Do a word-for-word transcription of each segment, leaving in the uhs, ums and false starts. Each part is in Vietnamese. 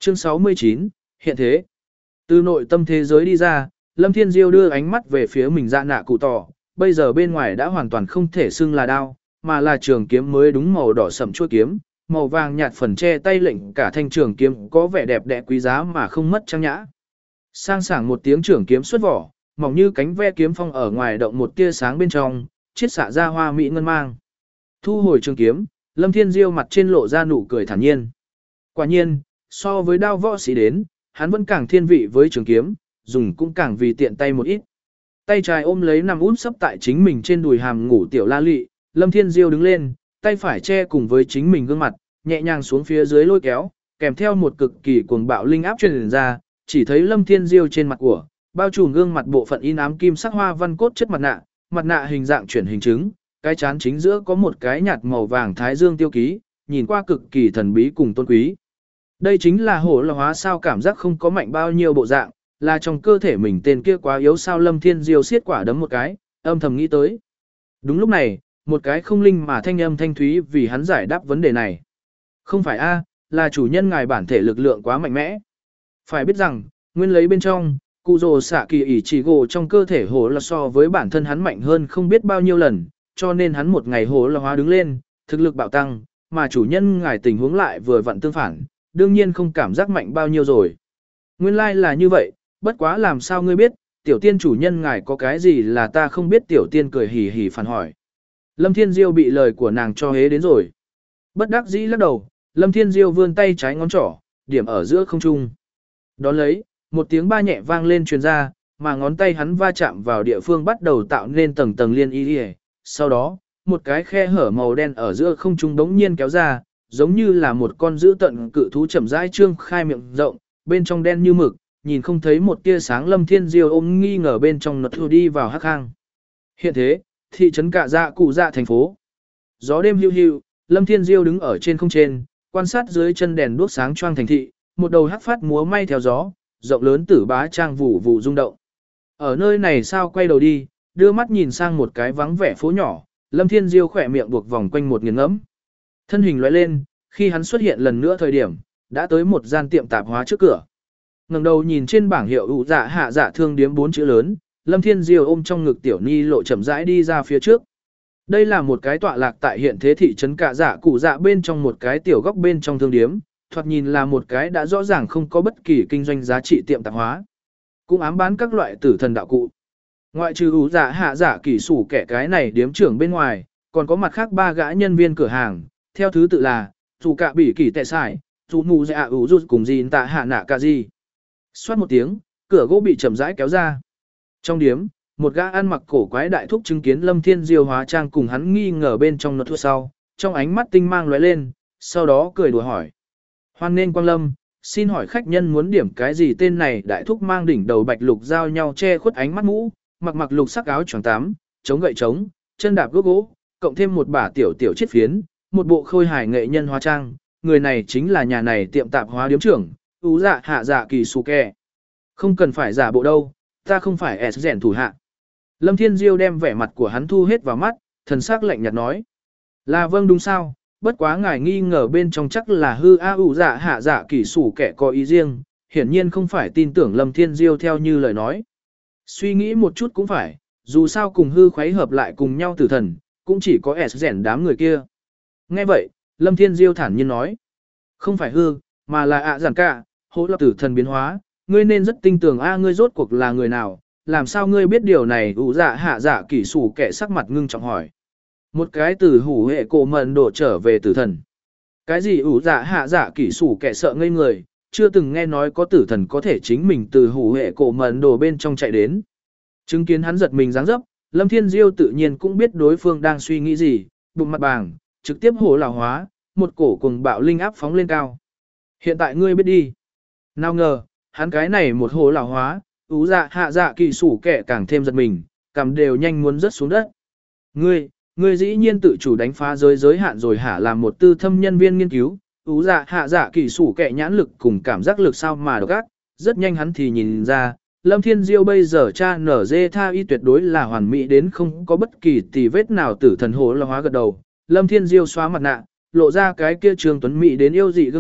Chương sáu mươi chín, hiện thế. Từ nội tâm thế giới đi ra, Lâm Thiên Diêu đưa ánh mắt về phía mình dạ nạ cụ tỏ, bây giờ bên ngoài đã hoàn toàn không thể xưng là đao, mà là trường kiếm mới đúng màu đỏ sẫm chuôi kiếm, màu vàng nhạt phần che tay lệnh cả thanh trường kiếm có vẻ đẹp đẽ quý giá mà không mất trang nhã. Sang sảng một tiếng trường kiếm xuất vỏ, mỏng như cánh ve kiếm phong ở ngoài động một tia sáng bên trong, chiết xạ ra hoa mỹ ngân mang. Thu hồi trường kiếm, Lâm Thiên Diêu mặt trên lộ ra nụ cười thản nhiên. Quả nhiên, so với đao võ sĩ đến, hắn vẫn càng thiên vị với trường kiếm, dùng cũng càng vì tiện tay một ít. Tay trái ôm lấy nằm út sấp tại chính mình trên đùi hàm ngủ tiểu la lị, Lâm Thiên Diêu đứng lên, tay phải che cùng với chính mình gương mặt, nhẹ nhàng xuống phía dưới lôi kéo, kèm theo một cực kỳ cuồng bạo linh áp truyền ra, chỉ thấy Lâm Thiên Diêu trên mặt của, bao trùm gương mặt bộ phận in ám kim sắc hoa văn cốt chất mặt nạ, mặt nạ hình dạng chuyển hình trứng, cái chán chính giữa có một cái nhạt màu vàng thái dương tiêu ký, nhìn qua cực kỳ thần bí cùng tôn quý. Đây chính là hổ là hóa sao cảm giác không có mạnh bao nhiêu bộ dạng, là trong cơ thể mình tên kia quá yếu sao. Lâm Thiên Diêu siết quả đấm một cái, âm thầm nghĩ tới. Đúng lúc này, một cái không linh mà thanh âm thanh thúy vì hắn giải đáp vấn đề này. Không phải a, là chủ nhân ngài bản thể lực lượng quá mạnh mẽ. Phải biết rằng, nguyên lấy bên trong, cụ rồ xạ kỳ ỉ chỉ gồ trong cơ thể hổ là so với bản thân hắn mạnh hơn không biết bao nhiêu lần, cho nên hắn một ngày hổ là hóa đứng lên, thực lực bạo tăng, mà chủ nhân ngài tình huống lại vừa vặn tương phản, đương nhiên không cảm giác mạnh bao nhiêu rồi. Nguyên lai like là như vậy, bất quá làm sao ngươi biết, tiểu tiên chủ nhân ngài có cái gì là ta không biết. Tiểu tiên cười hì hì phản hỏi. Lâm Thiên Diêu bị lời của nàng cho hế đến rồi. Bất đắc dĩ lắc đầu, Lâm Thiên Diêu vươn tay trái ngón trỏ, điểm ở giữa không trung. Đón lấy, một tiếng ba nhẹ vang lên truyền ra, mà ngón tay hắn va chạm vào địa phương bắt đầu tạo nên tầng tầng liên y. Sau đó, một cái khe hở màu đen ở giữa không trung đống nhiên kéo ra, giống như là một con dữ tận cự thú chậm rãi trương khai miệng rộng, bên trong đen như mực, nhìn không thấy một tia sáng. Lâm Thiên Diêu ôm nghi ngờ bên trong nật thua đi vào hắc hang. Hiện thế, thị trấn Cạ Dạ Cụ Dạ thành phố. Gió đêm hiu hiu, Lâm Thiên Diêu đứng ở trên không trên, quan sát dưới chân đèn đuốc sáng choang thành thị, một đầu hắc phát múa may theo gió, rộng lớn tử bá trang vụ vụ rung động. Ở nơi này sao quay đầu đi, đưa mắt nhìn sang một cái vắng vẻ phố nhỏ, Lâm Thiên Diêu khỏe miệng buộc vòng quanh một nghiền ngẫm. Thân hình lóe lên, khi hắn xuất hiện lần nữa thời điểm, đã tới một gian tiệm tạp hóa trước cửa. Ngẩng đầu nhìn trên bảng hiệu ủ dạ hạ dạ thương điếm bốn chữ lớn, Lâm Thiên Diêu ôm trong ngực tiểu ni lộ chậm rãi đi ra phía trước. Đây là một cái tọa lạc tại hiện thế thị trấn Cạ Dạ Cụ Dạ bên trong một cái tiểu góc bên trong thương điếm, thoạt nhìn là một cái đã rõ ràng không có bất kỳ kinh doanh giá trị tiệm tạp hóa. Cũng ám bán các loại tử thần đạo cụ. Ngoại trừ ủ dạ hạ dạ kỷ sủ kẻ cái này điếm trưởng bên ngoài, còn có mặt khác ba gã nhân viên cửa hàng, theo thứ tự là dù cạ bỉ kỷ tệ sải, dù mù dạ ủ rút cùng gì tạ hạ nạ ca gì. Xoát một tiếng, cửa gỗ bị chậm rãi kéo ra. Trong điếm, một gã ăn mặc cổ quái đại thúc chứng kiến Lâm Thiên Diêu hóa trang cùng hắn nghi ngờ bên trong nốt thua sau, trong ánh mắt tinh mang lóe lên, sau đó cười đùa hỏi. Hoan nên quang lâm, xin hỏi khách nhân muốn điểm cái gì? Tên này đại thúc mang đỉnh đầu bạch lục giao nhau che khuất ánh mắt mũ, mặc mặc lục sắc áo choàng tắm, chống gậy chống, chân đạp gốc gỗ, cộng thêm một bả tiểu tiểu chiếc phiến, một bộ khôi hài nghệ nhân hóa trang, người này chính là nhà này tiệm tạp hóa điếm trưởng, ú dạ hạ dạ kỳ su kè. Không cần phải giả bộ đâu, ta không phải S rèn thủ hạ. Lâm Thiên Diêu đem vẻ mặt của hắn thu hết vào mắt, thần sắc lạnh nhạt nói. Là vâng đúng sao, bất quá ngài nghi ngờ bên trong chắc là hư a ủ dạ hạ dạ kỳ sủ kẻ có ý riêng, hiển nhiên không phải tin tưởng Lâm Thiên Diêu theo như lời nói. Suy nghĩ một chút cũng phải, dù sao cùng hư khuấy hợp lại cùng nhau tử thần, cũng chỉ có S rèn đám người kia. Nghe vậy, Lâm Thiên Diêu thản nhiên nói. Không phải hư, mà là ạ giản cả, hỗ lập tử thần biến hóa, ngươi nên rất tin tưởng a ngươi rốt cuộc là người nào, làm sao ngươi biết điều này? Ủ dạ hạ dạ kỷ sủ kẻ sắc mặt ngưng trọng hỏi. Một cái từ hủ hệ cổ mận đổ trở về tử thần. Cái gì? Ủ dạ hạ dạ kỷ sủ kẻ sợ ngây người, chưa từng nghe nói có tử thần có thể chính mình từ hủ hệ cổ mận đổ bên trong chạy đến. Chứng kiến hắn giật mình dáng dấp, Lâm Thiên Diêu tự nhiên cũng biết đối phương đang suy nghĩ gì, bụng mặt bàng, trực tiếp hổ lão hóa, một cổ cùng bạo linh áp phóng lên cao. Hiện tại ngươi biết đi. Nào ngờ, hắn cái này một hổ lão hóa, ú dạ hạ dạ kỳ sủ kẻ càng thêm giật mình, cầm đều nhanh muốn rớt xuống đất. Ngươi, ngươi dĩ nhiên tự chủ đánh phá giới giới hạn rồi hả? Làm một tư thâm nhân viên nghiên cứu, ú dạ hạ dạ kỳ sủ kẻ nhãn lực cùng cảm giác lực sao mà độc ác, rất nhanh hắn thì nhìn ra, Lâm Thiên Diêu bây giờ cha nở dê tha y tuyệt đối là hoàn mỹ đến không có bất kỳ tì vết nào. Tử thần hổ lão hóa gật đầu, Lâm Thiên Diêu xóa mặt nạ, lộ ra cái kia Trương Tuấn mỹ đến yêu dị gương mặt,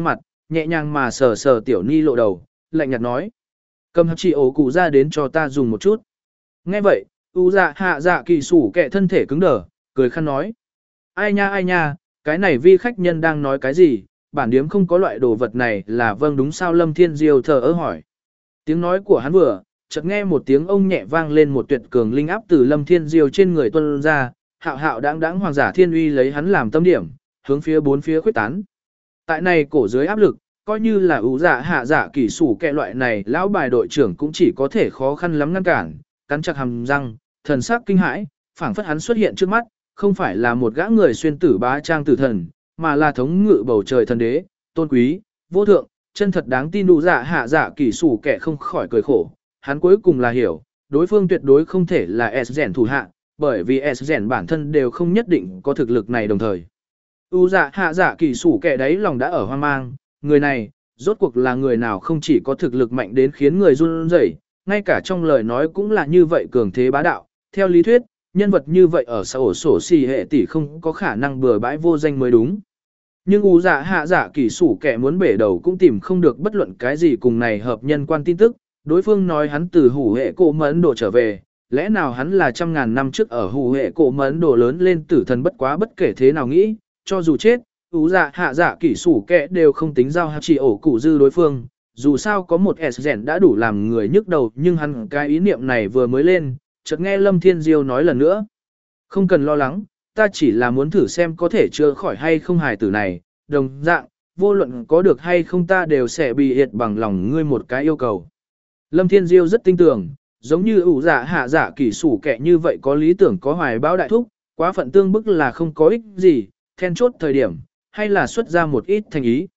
nhẹ nhàng mà sờ sờ tiểu ni lộ đầu, lạnh nhạt nói. Cầm hạt chỉ ổ cụ ra đến cho ta dùng một chút. Nghe vậy, u dạ hạ dạ kỳ sủ kẹ thân thể cứng đờ, cười khăn nói. Ai nha ai nha, cái này vi khách nhân đang nói cái gì, bản điếm không có loại đồ vật này là vâng đúng sao. Lâm Thiên Diêu thờ ơ hỏi. Tiếng nói của hắn vừa, chợt nghe một tiếng ông nhẹ vang lên, một tuyệt cường linh áp từ Lâm Thiên Diêu trên người tuôn ra, hạo hạo đáng đáng hoàng giả thiên uy lấy hắn làm tâm điểm, hướng phía bốn phía khuếch tán. Tại này cổ dưới áp lực, coi như là ủ dạ hạ dạ kỳ sủ kẹ loại này lão bài đội trưởng cũng chỉ có thể khó khăn lắm ngăn cản, cắn chặt hàm răng, thần sắc kinh hãi, phảng phất hắn xuất hiện trước mắt, không phải là một gã người xuyên tử bá trang tử thần, mà là thống ngự bầu trời thần đế, tôn quý, vô thượng, chân thật đáng tin. Ủ dạ hạ dạ kỳ sủ kẹ không khỏi cười khổ, hắn cuối cùng là hiểu, đối phương tuyệt đối không thể là S rèn thủ hạ, bởi vì S rèn bản thân đều không nhất định có thực lực này đồng thời. U dạ hạ dạ kỳ sủ kẻ đấy lòng đã ở hoang mang, người này, rốt cuộc là người nào không chỉ có thực lực mạnh đến khiến người run rẩy, ngay cả trong lời nói cũng là như vậy cường thế bá đạo. Theo lý thuyết, nhân vật như vậy ở xã ổ sổ xì hệ tỷ không có khả năng bừa bãi vô danh mới đúng. Nhưng U dạ hạ dạ kỳ sủ kẻ muốn bể đầu cũng tìm không được bất luận cái gì cùng này hợp nhân quan tin tức, đối phương nói hắn từ hủ hệ cổ mẫn độ trở về. Lẽ nào hắn là trăm ngàn năm trước ở hủ hệ cổ mẫn độ lớn lên tử thần? Bất quá bất kể thế nào nghĩ, cho dù chết, ú dạ hạ dạ kỹ sủ kẹ đều không tính giao hạt chỉ ổ cụ dư đối phương, dù sao có một S rèn đã đủ làm người nhức đầu. Nhưng hắn cái ý niệm này vừa mới lên, chợt nghe Lâm Thiên Diêu nói lần nữa. Không cần lo lắng, ta chỉ là muốn thử xem có thể chữa khỏi hay không hài tử này, đồng dạng, vô luận có được hay không ta đều sẽ bị hiệt bằng lòng ngươi một cái yêu cầu. Lâm Thiên Diêu rất tin tưởng, giống như ủ dạ hạ dạ kỹ sủ kẹ như vậy có lý tưởng có hoài bão đại thúc, quá phận tương bức là không có ích gì, then chốt thời điểm, hay là xuất ra một ít thành ý.